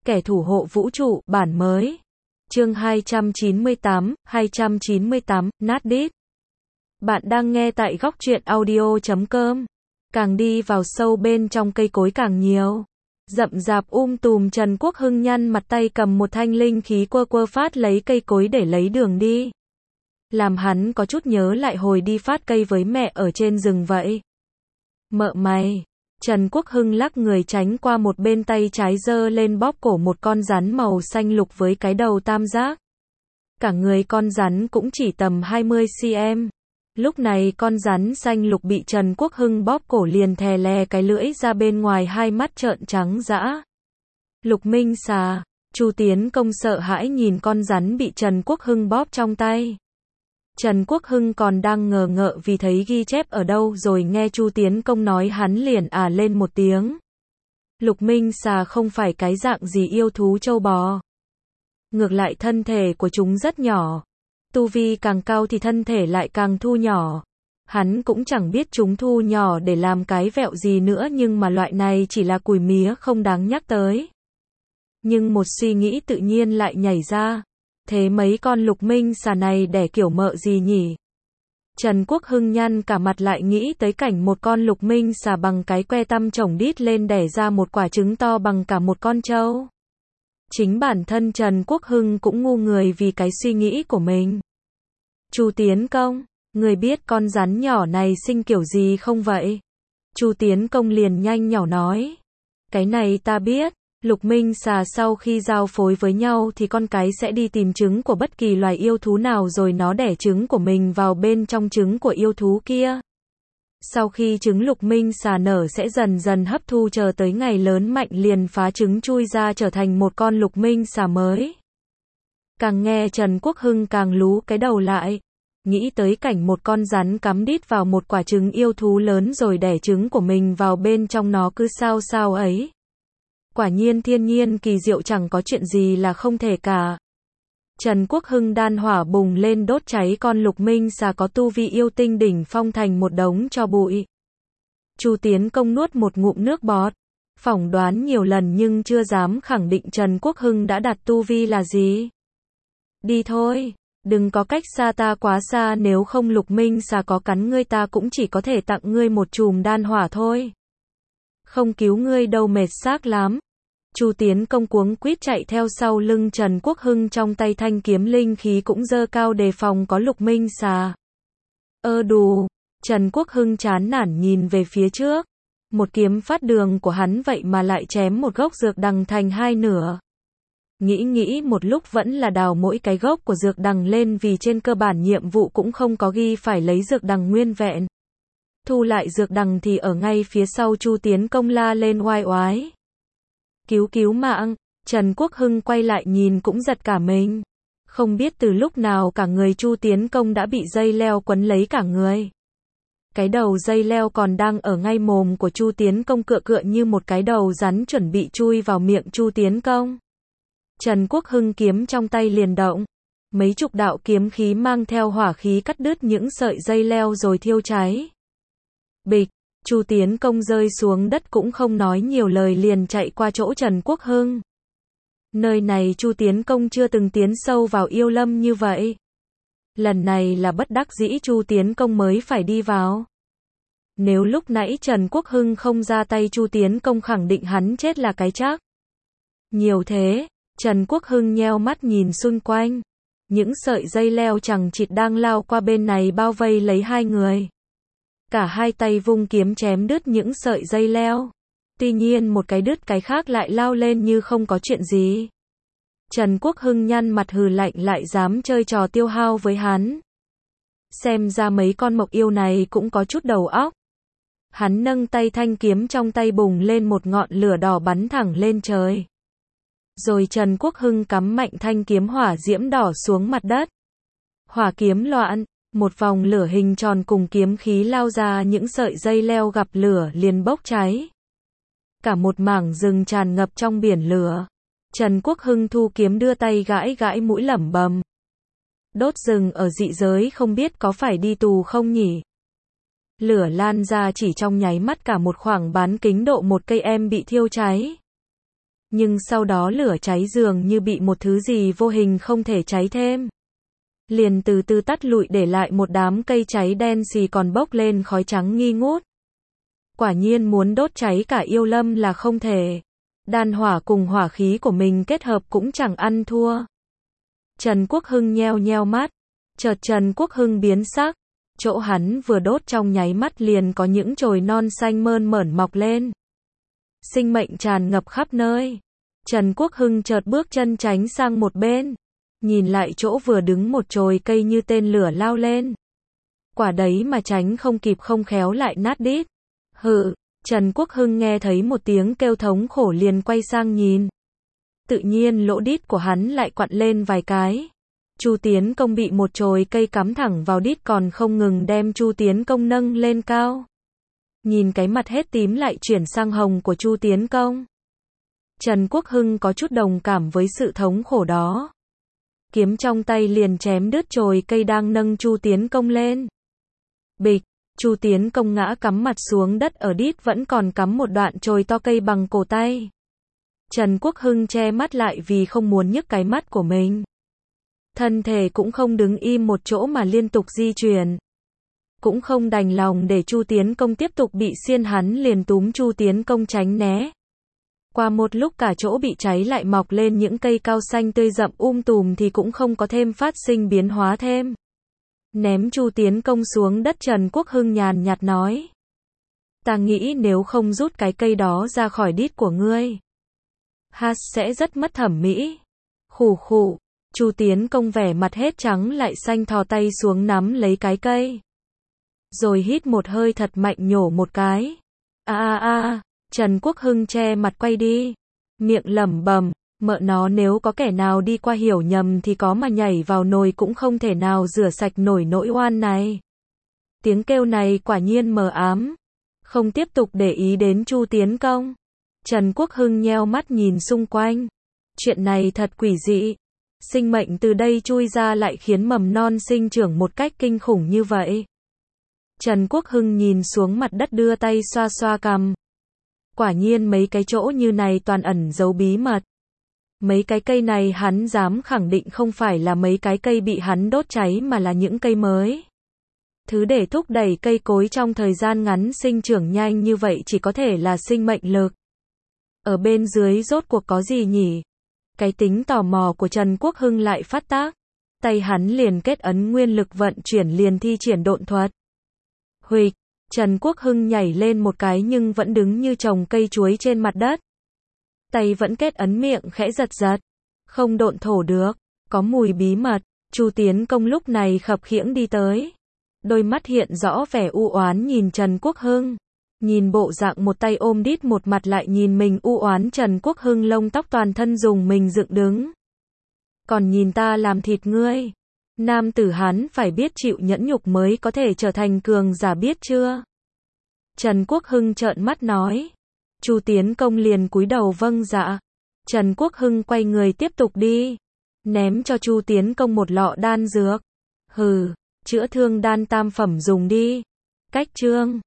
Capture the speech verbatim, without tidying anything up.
Kẻ thủ hộ vũ trụ, bản mới. Chương hai trăm chín mươi tám, hai trăm chín mươi tám, nát đít. Bạn đang nghe tại góc truyện audio chấm com. Càng đi vào sâu bên trong cây cối càng nhiều. Rậm rạp um tùm. Trần Quốc Hưng nhăn mặt, tay cầm một thanh linh khí quơ quơ phát lấy cây cối để lấy đường đi. Làm hắn có chút nhớ lại hồi đi phát cây với mẹ ở trên rừng vậy. Mợ mày. Trần Quốc Hưng lắc người tránh qua một bên, tay trái giơ lên bóp cổ một con rắn màu xanh lục với cái đầu tam giác. Cả người con rắn cũng chỉ tầm hai mươi xăng-ti-mét. Lúc này con rắn xanh lục bị Trần Quốc Hưng bóp cổ liền thè lè cái lưỡi ra bên ngoài, hai mắt trợn trắng dã. Lục Minh xà. Chu Tiến Công sợ hãi nhìn con rắn bị Trần Quốc Hưng bóp trong tay. Trần Quốc Hưng còn đang ngờ ngợ vì thấy ghi chép ở đâu rồi nghe Chu Tiến Công nói, hắn liền à lên một tiếng. Lục Minh xà không phải cái dạng gì yêu thú trâu bò. Ngược lại thân thể của chúng rất nhỏ. Tu vi càng cao thì thân thể lại càng thu nhỏ. Hắn cũng chẳng biết chúng thu nhỏ để làm cái vẹo gì nữa, nhưng mà loại này chỉ là củi mía không đáng nhắc tới. Nhưng một suy nghĩ tự nhiên lại nhảy ra. Thế mấy con lục minh xà này đẻ kiểu mợ gì nhỉ? Trần Quốc Hưng nhăn cả mặt lại nghĩ tới cảnh một con lục minh xà bằng cái que tăm chổng đít lên đẻ ra một quả trứng to bằng cả một con trâu. Chính bản thân Trần Quốc Hưng cũng ngu người vì cái suy nghĩ của mình. Chu Tiến Công, người biết con rắn nhỏ này sinh kiểu gì không vậy? Chu Tiến Công liền nhanh nhỏ nói. Cái này ta biết. Lục minh xà sau khi giao phối với nhau thì con cái sẽ đi tìm trứng của bất kỳ loài yêu thú nào, rồi nó đẻ trứng của mình vào bên trong trứng của yêu thú kia. Sau khi trứng lục minh xà nở sẽ dần dần hấp thu, chờ tới ngày lớn mạnh liền phá trứng chui ra trở thành một con lục minh xà mới. Càng nghe Trần Quốc Hưng càng lú cái đầu lại. Nghĩ tới cảnh một con rắn cắm đít vào một quả trứng yêu thú lớn rồi đẻ trứng của mình vào bên trong nó cứ sao sao ấy. Quả nhiên thiên nhiên kỳ diệu, chẳng có chuyện gì là không thể cả. Trần Quốc Hưng đan hỏa bùng lên đốt cháy con lục minh xà có tu vi yêu tinh đỉnh phong thành một đống tro bụi. Chu Tiến Công nuốt một ngụm nước bọt. Phỏng đoán nhiều lần nhưng chưa dám khẳng định Trần Quốc Hưng đã đạt tu vi là gì. Đi thôi, đừng có cách xa ta quá xa, nếu không lục minh xà có cắn ngươi ta cũng chỉ có thể tặng ngươi một chùm đan hỏa thôi. Không cứu ngươi đâu, mệt xác lắm. Chu Tiến Công cuống quýt chạy theo sau lưng Trần Quốc Hưng, trong tay thanh kiếm linh khí cũng giơ cao đề phòng có lục minh xà. Ơ đù, Trần Quốc Hưng chán nản nhìn về phía trước. Một kiếm phát đường của hắn vậy mà lại chém một gốc dược đằng thành hai nửa. Nghĩ nghĩ một lúc vẫn là đào mỗi cái gốc của dược đằng lên, vì trên cơ bản nhiệm vụ cũng không có ghi phải lấy dược đằng nguyên vẹn. Thu lại dược đằng thì ở ngay phía sau. Chu Tiến Công la lên oai oái. Cứu cứu mạng. Trần Quốc Hưng quay lại nhìn cũng giật cả mình. Không biết từ lúc nào cả người Chu Tiến Công đã bị dây leo quấn lấy cả người. Cái đầu dây leo còn đang ở ngay mồm của Chu Tiến Công, cựa cựa như một cái đầu rắn chuẩn bị chui vào miệng Chu Tiến Công. Trần Quốc Hưng kiếm trong tay liền động. Mấy chục đạo kiếm khí mang theo hỏa khí cắt đứt những sợi dây leo rồi thiêu cháy. Bịch. Chu Tiến Công rơi xuống đất cũng không nói nhiều lời liền chạy qua chỗ Trần Quốc Hưng. Nơi này Chu Tiến Công chưa từng tiến sâu vào yêu lâm như vậy. Lần này là bất đắc dĩ Chu Tiến Công mới phải đi vào. Nếu lúc nãy Trần Quốc Hưng không ra tay, Chu Tiến Công khẳng định hắn chết là cái chắc. Nhiều thế, Trần Quốc Hưng nheo mắt nhìn xung quanh. Những sợi dây leo chằng chịt đang lao qua bên này bao vây lấy hai người. Cả hai tay vung kiếm chém đứt những sợi dây leo. Tuy nhiên một cái đứt cái khác lại lao lên như không có chuyện gì. Trần Quốc Hưng nhăn mặt hừ lạnh, lại dám chơi trò tiêu hao với hắn. Xem ra mấy con mộc yêu này cũng có chút đầu óc. Hắn nâng tay, thanh kiếm trong tay bùng lên một ngọn lửa đỏ bắn thẳng lên trời. Rồi Trần Quốc Hưng cắm mạnh thanh kiếm hỏa diễm đỏ xuống mặt đất. Hỏa kiếm loạn. Một vòng lửa hình tròn cùng kiếm khí lao ra, những sợi dây leo gặp lửa liền bốc cháy. Cả một mảng rừng tràn ngập trong biển lửa. Trần Quốc Hưng thu kiếm đưa tay gãi gãi mũi lẩm bẩm. Đốt rừng ở dị giới không biết có phải đi tù không nhỉ? Lửa lan ra chỉ trong nháy mắt, cả một khoảng bán kính độ một cây em bị thiêu cháy. Nhưng sau đó lửa cháy dường như bị một thứ gì vô hình không thể cháy thêm. Liền từ từ tắt lụi để lại một đám cây cháy đen xì còn bốc lên khói trắng nghi ngút. Quả nhiên muốn đốt cháy cả yêu lâm là không thể. Đan hỏa cùng hỏa khí của mình kết hợp cũng chẳng ăn thua. Trần Quốc Hưng nheo nheo mắt. Chợt Trần Quốc Hưng biến sắc. Chỗ hắn vừa đốt trong nháy mắt liền có những chồi non xanh mơn mởn mọc lên. Sinh mệnh tràn ngập khắp nơi. Trần Quốc Hưng chợt bước chân tránh sang một bên. Nhìn lại chỗ vừa đứng một chồi cây như tên lửa lao lên. Quả đấy mà tránh không kịp không khéo lại nát đít. Hự, Trần Quốc Hưng nghe thấy một tiếng kêu thống khổ liền quay sang nhìn. Tự nhiên lỗ đít của hắn lại quặn lên vài cái. Chu Tiến Công bị một chồi cây cắm thẳng vào đít còn không ngừng đem Chu Tiến Công nâng lên cao. Nhìn cái mặt hết tím lại chuyển sang hồng của Chu Tiến Công. Trần Quốc Hưng có chút đồng cảm với sự thống khổ đó. Kiếm trong tay liền chém đứt chồi cây đang nâng Chu Tiến Công lên. Bịch, Chu Tiến Công ngã cắm mặt xuống đất, ở đít vẫn còn cắm một đoạn chồi to cây bằng cổ tay. Trần Quốc Hưng che mắt lại vì không muốn nhức cái mắt của mình. Thân thể cũng không đứng im một chỗ mà liên tục di chuyển. Cũng không đành lòng để Chu Tiến Công tiếp tục bị xiên, hắn liền túm Chu Tiến Công tránh né. Qua một lúc cả chỗ bị cháy lại mọc lên những cây cao xanh tươi rậm um tùm thì cũng không có thêm phát sinh biến hóa thêm. Ném Chu Tiến Công xuống đất, Trần Quốc Hưng nhàn nhạt nói. Ta nghĩ nếu không rút cái cây đó ra khỏi đít của ngươi, ha sẽ rất mất thẩm mỹ. Khủ khủ, Chu Tiến Công vẻ mặt hết trắng lại xanh thò tay xuống nắm lấy cái cây. Rồi hít một hơi thật mạnh nhổ một cái. A a a, Trần Quốc Hưng che mặt quay đi. Miệng lẩm bẩm, mợ nó nếu có kẻ nào đi qua hiểu nhầm thì có mà nhảy vào nồi cũng không thể nào rửa sạch nổi nỗi oan này. Tiếng kêu này quả nhiên mờ ám. Không tiếp tục để ý đến Chu Tiến Công. Trần Quốc Hưng nheo mắt nhìn xung quanh. Chuyện này thật quỷ dị. Sinh mệnh từ đây chui ra lại khiến mầm non sinh trưởng một cách kinh khủng như vậy. Trần Quốc Hưng nhìn xuống mặt đất đưa tay xoa xoa cằm. Quả nhiên mấy cái chỗ như này toàn ẩn giấu bí mật. Mấy cái cây này hắn dám khẳng định không phải là mấy cái cây bị hắn đốt cháy mà là những cây mới. Thứ để thúc đẩy cây cối trong thời gian ngắn sinh trưởng nhanh như vậy chỉ có thể là sinh mệnh lực. Ở bên dưới rốt cuộc có gì nhỉ? Cái tính tò mò của Trần Quốc Hưng lại phát tác. Tay hắn liền kết ấn nguyên lực vận chuyển liền thi triển độn thuật. Huỵch, Trần Quốc Hưng nhảy lên một cái nhưng vẫn đứng như trồng cây chuối trên mặt đất. Tay vẫn kết ấn, miệng khẽ giật giật. Không độn thổ được, có mùi bí mật. Chu Tiến Công lúc này khập khiễng đi tới. Đôi mắt hiện rõ vẻ u oán nhìn Trần Quốc Hưng. Nhìn bộ dạng một tay ôm đít một mặt lại nhìn mình u oán, Trần Quốc Hưng lông tóc toàn thân dùng mình dựng đứng. Còn nhìn ta làm thịt ngươi. Nam tử hắn phải biết chịu nhẫn nhục mới có thể trở thành cường giả, biết chưa? Trần Quốc Hưng trợn mắt nói. Chu Tiến Công liền cúi đầu vâng dạ. Trần Quốc Hưng quay người tiếp tục đi. Ném cho Chu Tiến Công một lọ đan dược. Hừ, chữa thương đan tam phẩm dùng đi. Cách chương